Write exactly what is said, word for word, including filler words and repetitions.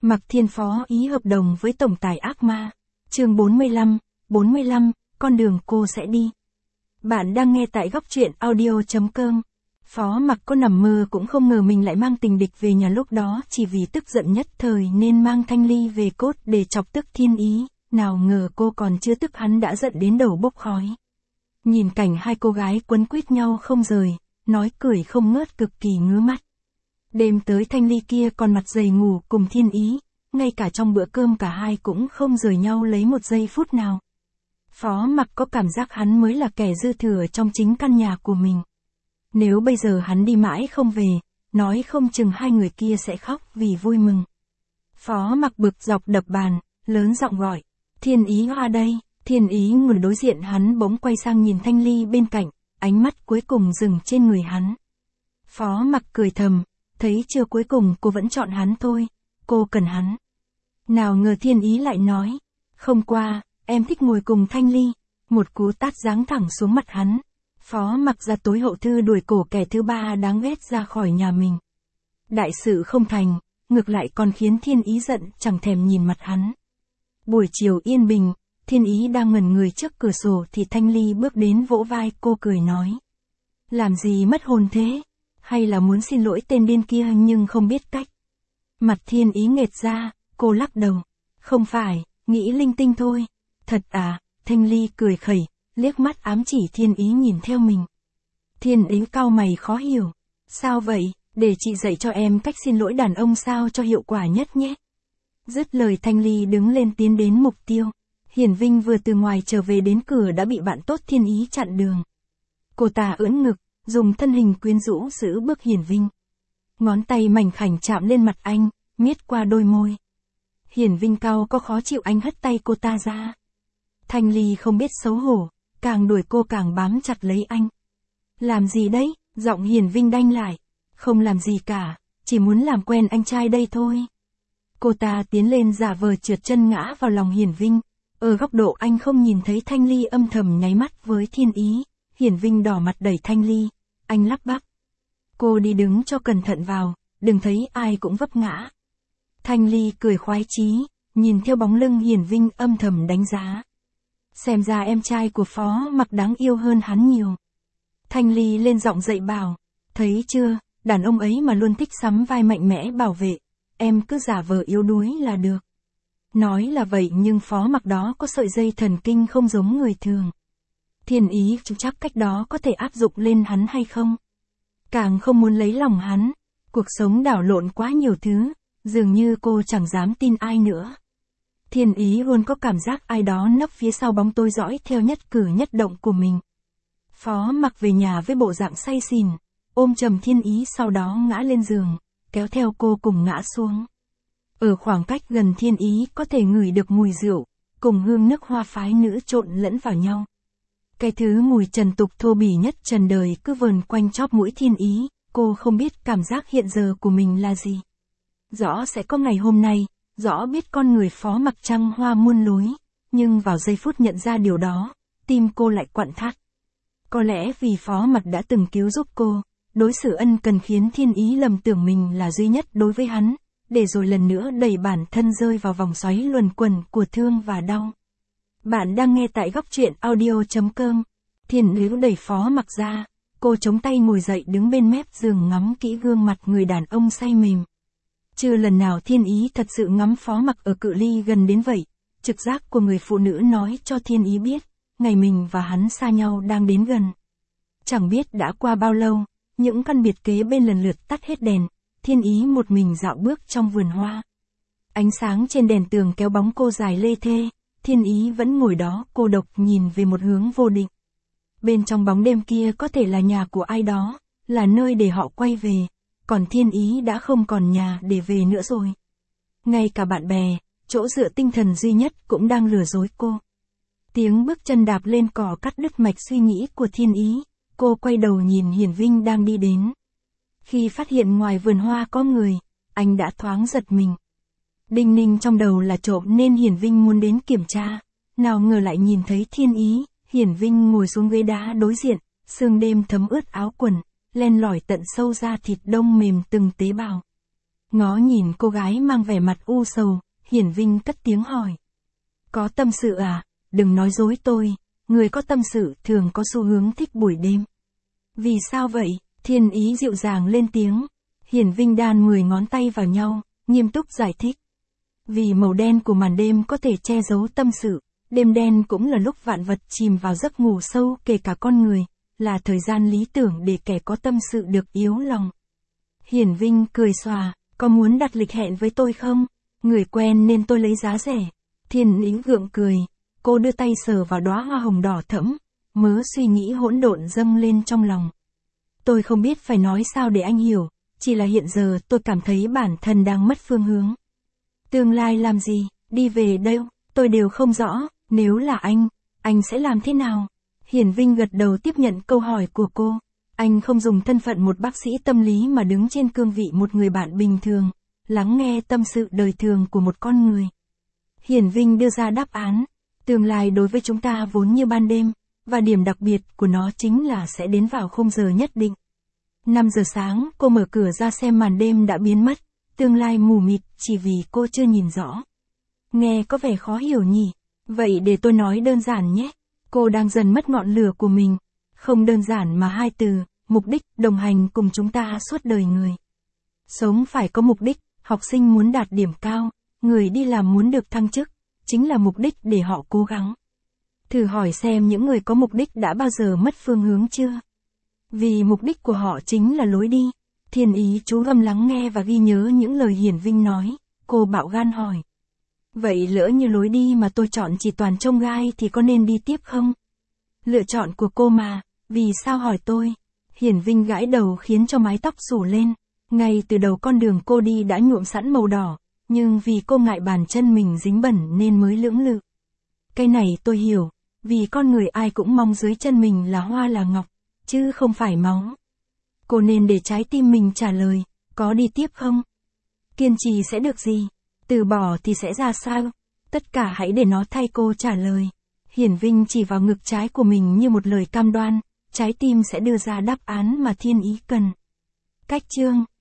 Mạc Thiên phó ý hợp đồng với tổng tài ác ma. Chương bốn mươi lăm, bốn mươi lăm, con đường cô sẽ đi. Bạn đang nghe tại góc truyện audio chấm com. Phó Mạc có nằm mơ cũng không ngờ mình lại mang tình địch về nhà, lúc đó chỉ vì tức giận nhất thời nên mang Thanh Ly về cốt để chọc tức Thiên Ý, nào ngờ cô còn chưa tức hắn đã giận đến đầu bốc khói. Nhìn cảnh hai cô gái quấn quýt nhau không rời, nói cười không ngớt cực kỳ ngứa mắt. Đêm tới Thanh Ly kia còn mặt dày ngủ cùng Thiên Ý, ngay cả trong bữa cơm cả hai cũng không rời nhau lấy một giây phút nào. Phó Mạc có cảm giác hắn mới là kẻ dư thừa trong chính căn nhà của mình. Nếu bây giờ hắn đi mãi không về, nói không chừng hai người kia sẽ khóc vì vui mừng. Phó Mạc bực dọc đập bàn, lớn giọng gọi, Thiên Ý qua đây. Thiên Ý ngồi đối diện hắn bỗng quay sang nhìn Thanh Ly bên cạnh, ánh mắt cuối cùng dừng trên người hắn. Phó Mạc cười thầm, thấy chưa, cuối cùng cô vẫn chọn hắn thôi, cô cần hắn. Nào ngờ Thiên Ý lại nói, không qua, em thích ngồi cùng Thanh Ly. Một cú tát giáng thẳng xuống mặt hắn. Phó Mạc ra tối hậu thư đuổi cổ kẻ thứ ba đáng ghét ra khỏi nhà mình. Đại sự không thành, ngược lại còn khiến Thiên Ý giận chẳng thèm nhìn mặt hắn. Buổi chiều yên bình, Thiên Ý đang ngẩn người trước cửa sổ thì Thanh Ly bước đến vỗ vai cô cười nói. Làm gì mất hồn thế? Hay là muốn xin lỗi tên điên kia nhưng không biết cách? Mặt Thiên Ý nghệt ra, cô lắc đầu. Không phải, nghĩ linh tinh thôi. Thật à? Thanh Ly cười khẩy, liếc mắt ám chỉ Thiên Ý nhìn theo mình. Thiên Ý cau mày khó hiểu. Sao vậy? Để chị dạy cho em cách xin lỗi đàn ông sao cho hiệu quả nhất nhé. Dứt lời Thanh Ly đứng lên tiến đến mục tiêu. Hiển Vinh vừa từ ngoài trở về đến cửa đã bị bạn tốt Thiên Ý chặn đường. Cô ta ưỡn ngực, dùng thân hình quyến rũ giữ bước Hiển Vinh. Ngón tay mảnh khảnh chạm lên mặt anh, miết qua đôi môi. Hiển Vinh cau có khó chịu, anh hất tay cô ta ra. Thanh Ly không biết xấu hổ, càng đuổi cô càng bám chặt lấy anh. Làm gì đấy? Giọng Hiển Vinh đanh lại. Không làm gì cả, chỉ muốn làm quen anh trai đây thôi. Cô ta tiến lên giả vờ trượt chân ngã vào lòng Hiển Vinh. Ở góc độ anh không nhìn thấy Thanh Ly âm thầm nháy mắt với Thiên Ý. Hiển Vinh đỏ mặt đẩy Thanh Ly. Anh lắp bắp. Cô đi đứng cho cẩn thận vào, đừng thấy ai cũng vấp ngã. Thanh Ly cười khoái chí, nhìn theo bóng lưng Hiển Vinh âm thầm đánh giá. Xem ra em trai của Phó Mạc đáng yêu hơn hắn nhiều. Thanh Ly lên giọng dạy bảo. Thấy chưa, đàn ông ấy mà luôn thích sắm vai mạnh mẽ bảo vệ. Em cứ giả vờ yếu đuối là được. Nói là vậy nhưng Phó Mạc đó có sợi dây thần kinh không giống người thường. Thiên Ý chắc cách đó có thể áp dụng lên hắn hay không? Càng không muốn lấy lòng hắn. Cuộc sống đảo lộn quá nhiều thứ, dường như cô chẳng dám tin ai nữa. Thiên Ý luôn có cảm giác ai đó nấp phía sau bóng tôi dõi theo nhất cử nhất động của mình. Phó Mạc về nhà với bộ dạng say xỉn, ôm chầm Thiên Ý sau đó ngã lên giường, kéo theo cô cùng ngã xuống. Ở khoảng cách gần Thiên Ý có thể ngửi được mùi rượu, cùng hương nước hoa phái nữ trộn lẫn vào nhau. Cái thứ mùi trần tục thô bỉ nhất trần đời cứ vờn quanh chóp mũi Thiên Ý, cô không biết cảm giác hiện giờ của mình là gì. Rõ sẽ có ngày hôm nay, rõ biết con người Phó Mạc trăng hoa muôn lối, nhưng vào giây phút nhận ra điều đó, tim cô lại quặn thắt. Có lẽ vì Phó Mạc đã từng cứu giúp cô, đối xử ân cần khiến Thiên Ý lầm tưởng mình là duy nhất đối với hắn, để rồi lần nữa đẩy bản thân rơi vào vòng xoáy luẩn quẩn của thương và đau. Bạn đang nghe tại góc truyện audio chấm com. Thiên Ý đẩy Phó Mạc ra, cô chống tay ngồi dậy đứng bên mép giường ngắm kỹ gương mặt người đàn ông say mềm. Chưa lần nào Thiên Ý thật sự ngắm Phó Mạc ở cự ly gần đến vậy. Trực giác của người phụ nữ nói cho Thiên Ý biết, ngày mình và hắn xa nhau đang đến gần. Chẳng biết đã qua bao lâu, những căn biệt kế bên lần lượt tắt hết đèn, Thiên Ý một mình dạo bước trong vườn hoa. Ánh sáng trên đèn tường kéo bóng cô dài lê thê, Thiên Ý vẫn ngồi đó cô độc nhìn về một hướng vô định. Bên trong bóng đêm kia có thể là nhà của ai đó, là nơi để họ quay về, còn Thiên Ý đã không còn nhà để về nữa rồi. Ngay cả bạn bè, chỗ dựa tinh thần duy nhất cũng đang lừa dối cô. Tiếng bước chân đạp lên cỏ cắt đứt mạch suy nghĩ của Thiên Ý, cô quay đầu nhìn Hiển Vinh đang đi đến. Khi phát hiện ngoài vườn hoa có người, anh đã thoáng giật mình. Đinh ninh trong đầu là trộm nên Hiển Vinh muốn đến kiểm tra, nào ngờ lại nhìn thấy Thiên Ý. Hiển Vinh ngồi xuống ghế đá đối diện, sương đêm thấm ướt áo quần, len lỏi tận sâu da thịt đông mềm từng tế bào. Ngó nhìn cô gái mang vẻ mặt u sầu, Hiển Vinh cất tiếng hỏi. Có tâm sự à? Đừng nói dối tôi, người có tâm sự thường có xu hướng thích buổi đêm. Vì sao vậy? Thiên Ý dịu dàng lên tiếng. Hiển Vinh đan mười ngón tay vào nhau, nghiêm túc giải thích. Vì màu đen của màn đêm có thể che giấu tâm sự, đêm đen cũng là lúc vạn vật chìm vào giấc ngủ sâu kể cả con người, là thời gian lý tưởng để kẻ có tâm sự được yếu lòng. Hiển Vinh cười xòa, có muốn đặt lịch hẹn với tôi không? Người quen nên tôi lấy giá rẻ. Thiên Ý gượng cười, cô đưa tay sờ vào đóa hoa hồng đỏ thẫm, mớ suy nghĩ hỗn độn dâng lên trong lòng. Tôi không biết phải nói sao để anh hiểu, chỉ là hiện giờ tôi cảm thấy bản thân đang mất phương hướng. Tương lai làm gì, đi về đâu, tôi đều không rõ, nếu là anh, anh sẽ làm thế nào? Hiển Vinh gật đầu tiếp nhận câu hỏi của cô. Anh không dùng thân phận một bác sĩ tâm lý mà đứng trên cương vị một người bạn bình thường, lắng nghe tâm sự đời thường của một con người. Hiển Vinh đưa ra đáp án, tương lai đối với chúng ta vốn như ban đêm, và điểm đặc biệt của nó chính là sẽ đến vào khung giờ nhất định. năm giờ sáng, cô mở cửa ra xem màn đêm đã biến mất, tương lai mù mịt chỉ vì cô chưa nhìn rõ. Nghe có vẻ khó hiểu nhỉ, vậy để tôi nói đơn giản nhé. Cô đang dần mất ngọn lửa của mình, không đơn giản mà hai từ, mục đích, đồng hành cùng chúng ta suốt đời người. Sống phải có mục đích, học sinh muốn đạt điểm cao, người đi làm muốn được thăng chức, chính là mục đích để họ cố gắng. Thử hỏi xem những người có mục đích đã bao giờ mất phương hướng chưa? Vì mục đích của họ chính là lối đi. Thiên Ý chú gầm lắng nghe và ghi nhớ những lời Hiển Vinh nói, cô bạo gan hỏi. Vậy lỡ như lối đi mà tôi chọn chỉ toàn chông gai thì có nên đi tiếp không? Lựa chọn của cô mà, vì sao hỏi tôi? Hiển Vinh gãi đầu khiến cho mái tóc xù lên. Ngay từ đầu con đường cô đi đã nhuộm sẵn màu đỏ, nhưng vì cô ngại bàn chân mình dính bẩn nên mới lưỡng lự. Cái này tôi hiểu, vì con người ai cũng mong dưới chân mình là hoa là ngọc, chứ không phải máu. Cô nên để trái tim mình trả lời, có đi tiếp không? Kiên trì sẽ được gì? Từ bỏ thì sẽ ra sao? Tất cả hãy để nó thay cô trả lời. Hiển Vinh chỉ vào ngực trái của mình như một lời cam đoan, trái tim sẽ đưa ra đáp án mà Thiên Ý cần. Cách chương